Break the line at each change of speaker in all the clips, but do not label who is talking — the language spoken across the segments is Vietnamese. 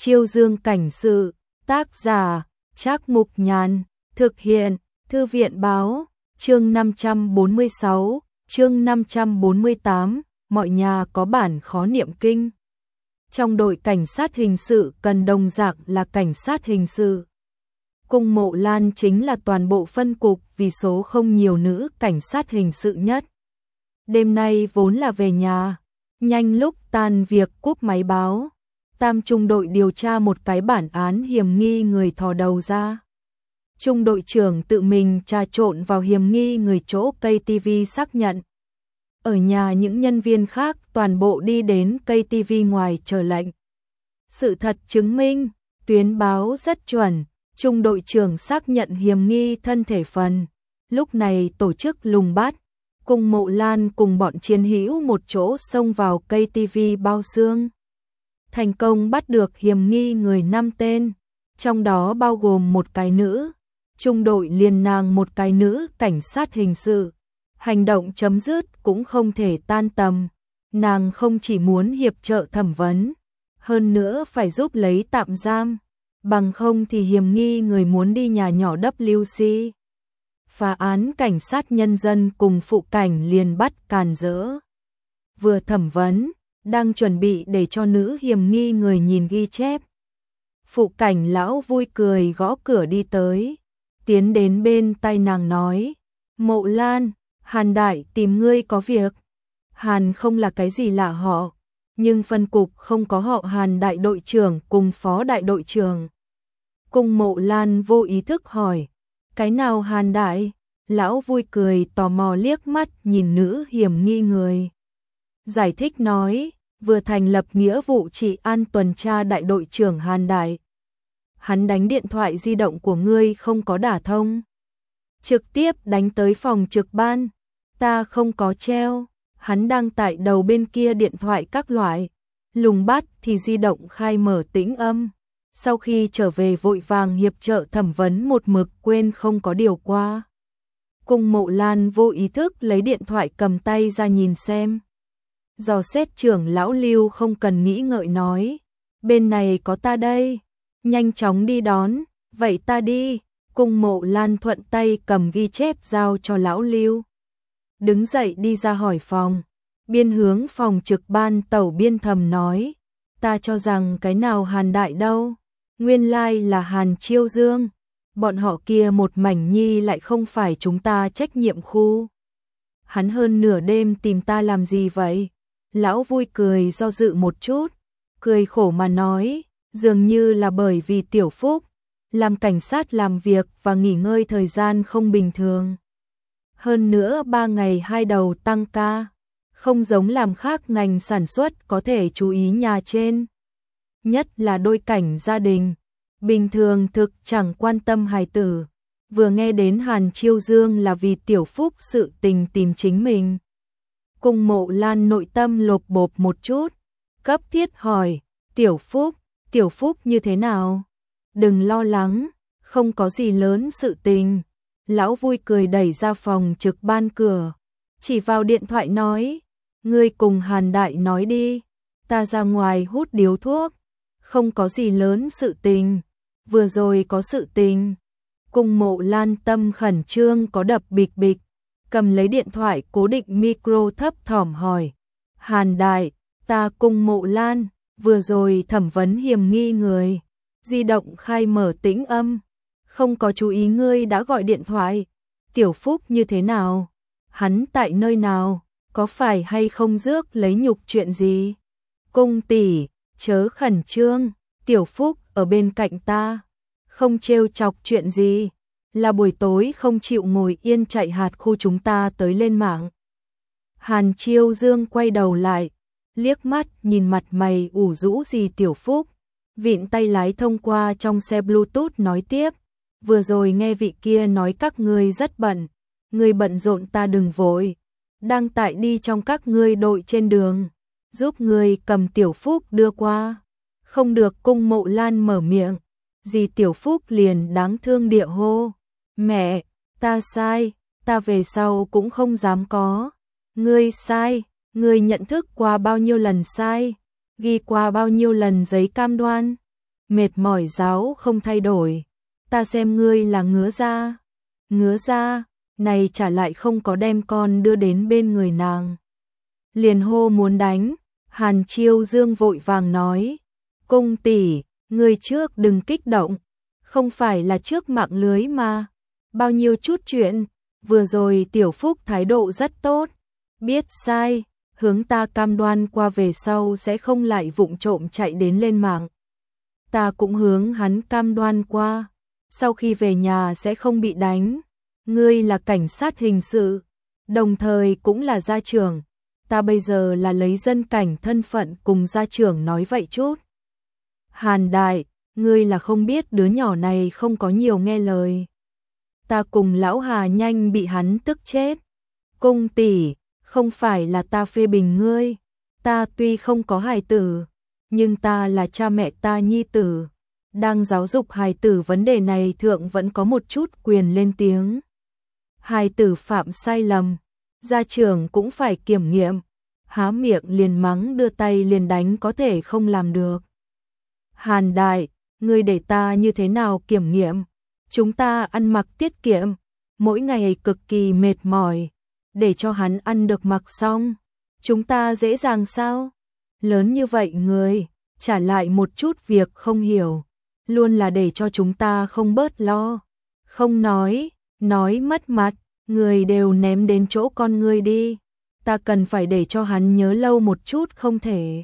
Chiêu Dương cảnh sự, tác giả, Trác Mục Nhàn, thực hiện, Thư viện báo, chương 546, chương 548, mọi nhà có bản khó niệm kinh. Trong đội cảnh sát hình sự cần đồng dạng là cảnh sát hình sự. Cung Mộ Lan chính là toàn bộ phân cục vì số không nhiều nữ cảnh sát hình sự nhất. Đêm nay vốn là về nhà, nhanh lúc tan việc cúp máy báo. Tam trung đội điều tra một cái bản án hiểm nghi người thò đầu ra. Trung đội trưởng tự mình trà trộn vào hiểm nghi người chỗ cây TV xác nhận. Ở nhà những nhân viên khác toàn bộ đi đến cây TV ngoài chờ lệnh. Sự thật chứng minh, tuyến báo rất chuẩn, trung đội trưởng xác nhận hiểm nghi thân thể phần. Lúc này tổ chức lùng bắt, Cung Mộ Lan cùng bọn chiến hữu một chỗ xông vào cây TV bao xương. Thành công bắt được hiểm nghi người 5 tên, trong đó bao gồm một cái nữ, trung đội liền nàng một cái nữ cảnh sát hình sự. Hành động chấm dứt cũng không thể tan tầm, nàng không chỉ muốn hiệp trợ thẩm vấn, hơn nữa phải giúp lấy tạm giam, bằng không thì hiểm nghi người muốn đi nhà nhỏ WC. Phá án cảnh sát nhân dân cùng phụ cảnh liền bắt càn rỡ. Vừa thẩm vấn, đang chuẩn bị để cho nữ hiểm nghi người nhìn ghi chép. Phụ cảnh lão vui cười gõ cửa đi tới, tiến đến bên tai nàng nói, Mộ Lan, Hàn Đại tìm ngươi có việc. Hàn không là cái gì lạ họ, nhưng phân cục không có họ Hàn đại đội trưởng cùng phó đại đội trưởng. Cung Mộ Lan vô ý thức hỏi, cái nào Hàn Đại? Lão vui cười tò mò liếc mắt nhìn nữ hiểm nghi người. Giải thích nói, vừa thành lập nghĩa vụ trị an tuần tra đại đội trưởng Hàn Đại. Hắn đánh điện thoại di động của ngươi không có đả thông. Trực tiếp đánh tới phòng trực ban. Ta không có treo. Hắn đang tại đầu bên kia điện thoại các loại. Lùng bắt thì di động khai mở tĩnh âm. Sau khi trở về vội vàng hiệp trợ thẩm vấn một mực quên không có điều qua. Cung Mộ Lan vô ý thức lấy điện thoại cầm tay ra nhìn xem. Dò xét trưởng lão Lưu không cần nghĩ ngợi nói, bên này có ta đây, nhanh chóng đi đón, vậy ta đi. Cung Mộ Lan thuận tay cầm ghi chép giao cho lão Lưu. Đứng dậy đi ra hỏi phòng, biên hướng phòng trực ban tẩu biên thầm nói, ta cho rằng cái nào Hàn Đại đâu, nguyên lai là Hàn Chiêu Dương, bọn họ kia một mảnh nhi lại không phải chúng ta trách nhiệm khu. Hắn hơn nửa đêm tìm ta làm gì vậy? Lão vui cười do dự một chút, cười khổ mà nói, dường như là bởi vì Tiểu Phúc, làm cảnh sát làm việc và nghỉ ngơi thời gian không bình thường. Hơn nữa 3 ngày 2 đầu tăng ca, không giống làm khác ngành sản xuất có thể chú ý nhà trên. Nhất là đôi cảnh gia đình, bình thường thực chẳng quan tâm hài tử. Vừa nghe đến Hàn Chiêu Dương là vì Tiểu Phúc sự tình tìm chính mình. Cung Mộ Lan nội tâm lột bột một chút, cấp thiết hỏi, Tiểu Phúc như thế nào? Đừng lo lắng, không có gì lớn sự tình. Lão vui cười đẩy ra phòng trực ban cửa, chỉ vào điện thoại nói, ngươi cùng Hàn Đại nói đi, ta ra ngoài hút điếu thuốc, không có gì lớn sự tình, vừa rồi có sự tình. Cung Mộ Lan tâm khẩn trương có đập bịch bịch, cầm lấy điện thoại cố định micro thấp thỏm hỏi, Hàn Đại, ta Cung Mộ Lan, vừa rồi thẩm vấn hiểm nghi người, di động khai mở tĩnh âm, không có chú ý ngươi đã gọi điện thoại, Tiểu Phúc như thế nào? Hắn tại nơi nào? Có phải hay không rước lấy nhục chuyện gì? Cung tỷ, chớ khẩn trương, Tiểu Phúc ở bên cạnh ta, không trêu chọc chuyện gì, là buổi tối không chịu ngồi yên chạy hạt khu chúng ta tới lên mạng. Hàn Chiêu Dương quay đầu lại, liếc mắt nhìn mặt mày ủ rũ gì Tiểu Phúc, vịn tay lái thông qua trong xe Bluetooth nói tiếp, vừa rồi nghe vị kia nói các ngươi rất bận, ngươi bận rộn ta đừng vội, đang tại đi trong các ngươi đội trên đường, giúp ngươi cầm Tiểu Phúc đưa qua. Không được. Cung Mộ Lan mở miệng, dì Tiểu Phúc liền đáng thương địa hô, mẹ, ta sai, ta về sau cũng không dám có. Ngươi sai, ngươi nhận thức qua bao nhiêu lần sai, ghi qua bao nhiêu lần giấy cam đoan. mệt mỏi giáo không thay đổi, ta xem ngươi là ngứa ra, này trả lại không có đem con đưa đến bên người nàng. Liền hô muốn đánh, Hàn Chiêu Dương vội vàng nói, cung tỷ, ngươi trước đừng kích động, không phải là trước mạng lưới mà, bao nhiêu chút chuyện, vừa rồi Tiểu Phúc thái độ rất tốt, biết sai, hướng ta cam đoan qua về sau sẽ không lại vụng trộm chạy đến lên mạng. Ta cũng hướng hắn cam đoan qua, sau khi về nhà sẽ không bị đánh, ngươi là cảnh sát hình sự, đồng thời cũng là gia trưởng, ta bây giờ là lấy dân cảnh thân phận cùng gia trưởng nói vậy chút. Hàn đại, ngươi là không biết đứa nhỏ này không có nhiều nghe lời. Ta cùng lão Hà nhanh bị hắn tức chết. Cung tỷ, không phải là ta phê bình ngươi, ta tuy không có hài tử, nhưng ta là cha mẹ ta nhi tử, đang giáo dục hài tử vấn đề này thượng vẫn có một chút quyền lên tiếng. Hài tử phạm sai lầm, gia trưởng cũng phải kiểm nghiệm, há miệng liền mắng đưa tay liền đánh có thể không làm được. Hàn đại, ngươi để ta như thế nào kiểm nghiệm? Chúng ta ăn mặc tiết kiệm, mỗi ngày cực kỳ mệt mỏi, để cho hắn ăn được mặc xong, chúng ta dễ dàng sao? Lớn như vậy người, trả lại một chút việc không hiểu, luôn là để cho chúng ta không bớt lo. Không nói mất mặt, người đều ném đến chỗ con ngươi đi, ta cần phải để cho hắn nhớ lâu một chút không thể.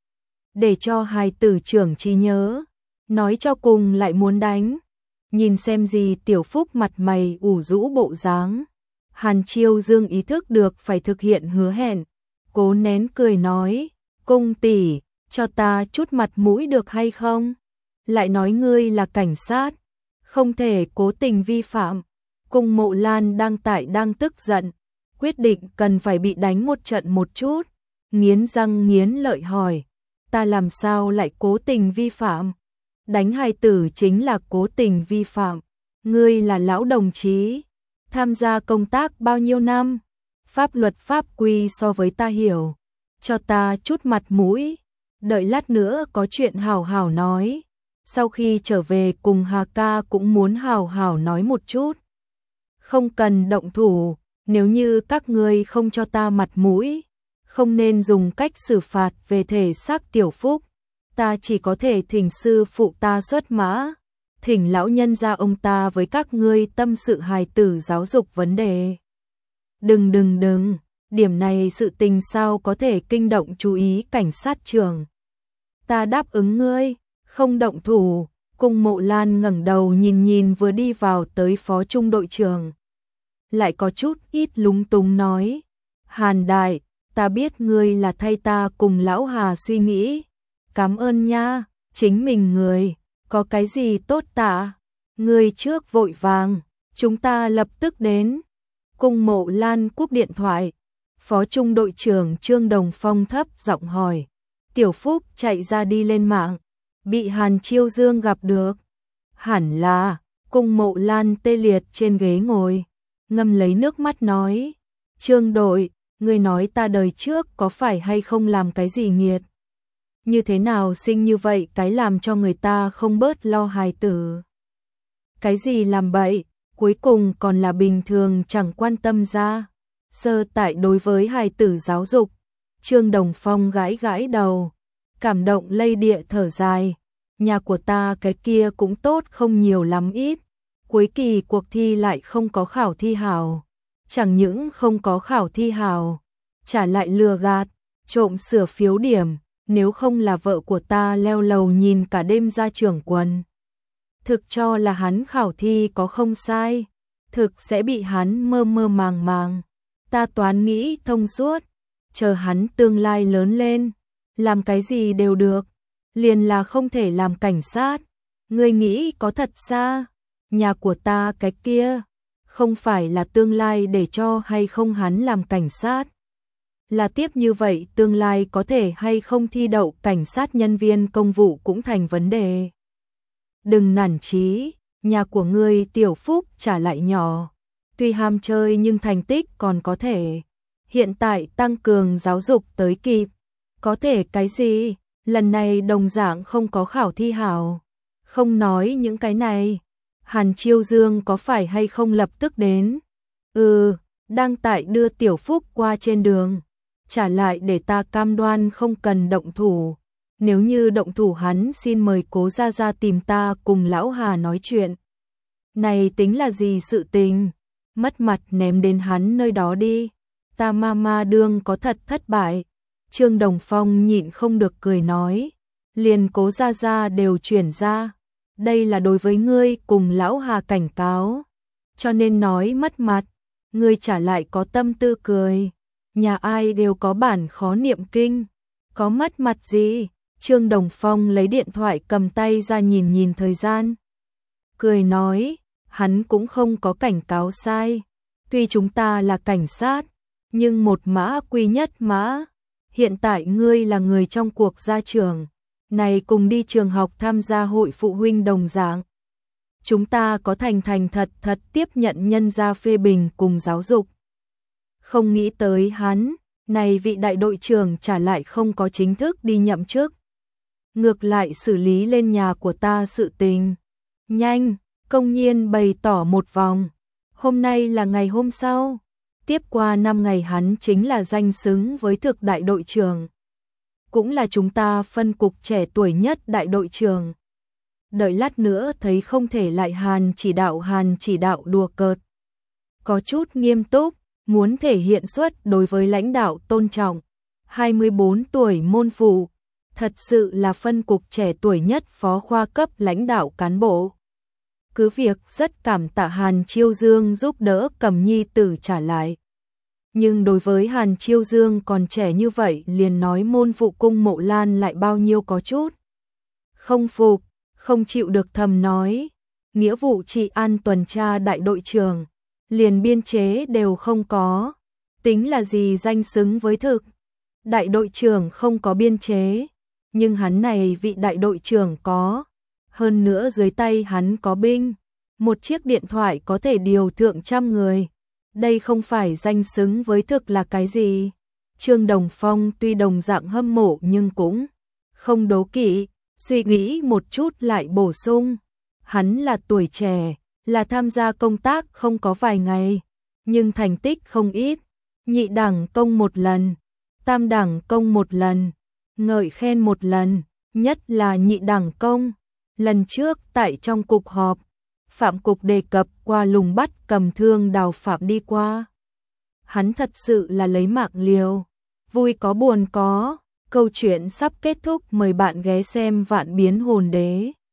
Để cho hài tử trưởng trí nhớ, nói cho cùng lại muốn đánh. Nhìn xem gì Tiểu Phúc mặt mày ủ rũ bộ dáng. Hàn Chiêu Dương ý thức được phải thực hiện hứa hẹn, cố nén cười nói, cung tỷ, cho ta chút mặt mũi được hay không? Lại nói ngươi là cảnh sát, không thể cố tình vi phạm. Cung Mộ Lan đang tức giận, quyết định cần phải bị đánh một trận một chút, nghiến răng nghiến lợi hỏi, ta làm sao lại cố tình vi phạm? Đánh hài tử chính là cố tình vi phạm, ngươi là lão đồng chí, tham gia công tác bao nhiêu năm, pháp luật pháp quy so với ta hiểu, cho ta chút mặt mũi, đợi lát nữa có chuyện hảo hảo nói, sau khi trở về cùng Hà ca cũng muốn hảo hảo nói một chút. Không cần động thủ, nếu như các ngươi không cho ta mặt mũi, không nên dùng cách xử phạt về thể xác Tiểu Phúc, ta chỉ có thể thỉnh sư phụ ta xuất mã, thỉnh lão nhân gia ông ta với các ngươi tâm sự hài tử giáo dục vấn đề. Đừng, điểm này sự tình sao có thể kinh động chú ý cảnh sát trưởng. Ta đáp ứng ngươi, không động thủ. Cung Mộ Lan ngẩng đầu nhìn vừa đi vào tới phó trung đội trưởng. Lại có chút ít lúng túng nói, Hàn đại, ta biết ngươi là thay ta cùng lão Hà suy nghĩ. Cảm ơn nha, chính mình người, có cái gì tốt tạ, ngươi trước vội vàng, chúng ta lập tức đến. Cung Mộ Lan cúp điện thoại, phó trung đội trưởng Trương Đồng Phong thấp giọng hỏi, Tiểu Phúc chạy ra đi lên mạng, bị Hàn Chiêu Dương gặp được. Hẳn là, Cung Mộ Lan tê liệt trên ghế ngồi, ngâm lấy nước mắt nói, Trương đội, ngươi nói ta đời trước có phải hay không làm cái gì nghiệt? Như thế nào sinh như vậy cái làm cho người ta không bớt lo hài tử? Cái gì làm bậy, cuối cùng còn là bình thường chẳng quan tâm ra. Sơ tại đối với hài tử giáo dục, Trương Đồng Phong gãi đầu, cảm động lây địa thở dài. Nhà của ta cái kia cũng tốt không nhiều lắm ít. Cuối kỳ cuộc thi lại không có khảo thi hảo. Chẳng những không có khảo thi hảo, trả lại lừa gạt, trộm sửa phiếu điểm. Nếu không là vợ của ta leo lầu nhìn cả đêm ra trưởng quần. Thực cho là hắn khảo thi có không sai, thực sẽ bị hắn mơ màng. Ta toán nghĩ thông suốt, chờ hắn tương lai lớn lên, làm cái gì đều được, liền là không thể làm cảnh sát. Ngươi nghĩ có thật xa, nhà của ta cái kia, không phải là tương lai để cho hay không hắn làm cảnh sát. Là tiếp như vậy tương lai có thể hay không thi đậu cảnh sát nhân viên công vụ cũng thành vấn đề. Đừng nản chí, nhà của ngươi Tiểu Phúc trả lại nhỏ, tuy ham chơi nhưng thành tích còn có thể. Hiện tại tăng cường giáo dục tới kịp, có thể cái gì, lần này đồng dạng không có khảo thi hảo, Không nói những cái này. Hàn Chiêu Dương có phải hay không lập tức đến? Đang tại đưa Tiểu Phúc qua trên đường. Trả lại để ta cam đoan không cần động thủ. Nếu như động thủ hắn xin mời Cố Gia Gia tìm ta cùng lão Hà nói chuyện. Này tính là gì sự tình? Mất mặt ném đến hắn nơi đó đi. Ta ma đương có thật thất bại. Trương Đồng Phong nhịn không được cười nói. Liền Cố Gia Gia đều chuyển ra. Đây là đối với ngươi cùng lão Hà cảnh cáo. Cho nên nói mất mặt. Ngươi trả lại có tâm tư cười. Nhà ai đều có bản khó niệm kinh. Có mất mặt gì? Trương Đồng Phong lấy điện thoại cầm tay ra nhìn nhìn thời gian. Cười nói, hắn cũng không có cảnh cáo sai. Tuy chúng ta là cảnh sát, nhưng một mã quy nhất mã. Hiện tại ngươi là người trong cuộc gia trưởng. Này cùng đi trường học tham gia hội phụ huynh đồng dạng. Chúng ta có thành thật tiếp nhận nhân gia phê bình cùng giáo dục. Không nghĩ tới hắn, này vị đại đội trưởng trả lại không có chính thức đi nhậm chức. Ngược lại xử lý lên nhà của ta sự tình. Nhanh, công nhiên bày tỏ một vòng. Hôm nay là ngày hôm sau. Tiếp qua 5 ngày hắn chính là danh xứng với thực đại đội trưởng. Cũng là chúng ta phân cục trẻ tuổi nhất đại đội trưởng. Đợi lát nữa thấy không thể lại Hàn chỉ đạo đùa cợt. Có chút nghiêm túc, muốn thể hiện suất đối với lãnh đạo tôn trọng. 24 tuổi môn phụ, thật sự là phân cục trẻ tuổi nhất phó khoa cấp lãnh đạo cán bộ. Cứ việc rất cảm tạ Hàn Chiêu Dương giúp đỡ cầm nhi tử trả lại. Nhưng đối với Hàn Chiêu Dương còn trẻ như vậy liền nói môn phụ cung Mộ Lan lại bao nhiêu có chút. Không phục, không chịu được thầm nói. Nghĩa vụ trị an tuần tra đại đội trưởng, liền biên chế đều không có. Tính là gì danh xứng với thực. Đại đội trưởng không có biên chế, nhưng hắn này vị đại đội trưởng có. Hơn nữa dưới tay hắn có binh. Một chiếc điện thoại có thể điều thượng trăm người. Đây không phải danh xứng với thực là cái gì. Trương Đồng Phong tuy đồng dạng hâm mộ nhưng cũng không đố kỵ, suy nghĩ một chút lại bổ sung. Hắn là tuổi trẻ, là tham gia công tác không có vài ngày, nhưng thành tích không ít. Nhị đẳng công một lần, tam đẳng công một lần, ngợi khen một lần, nhất là nhị đẳng công. Lần trước tại trong cục họp, Phạm cục đề cập qua lùng bắt cầm thương Đào Phạm đi qua. Hắn thật sự là lấy mạng liều. Vui có buồn có. Câu chuyện sắp kết thúc, mời bạn ghé xem Vạn Biến Hồn Đế.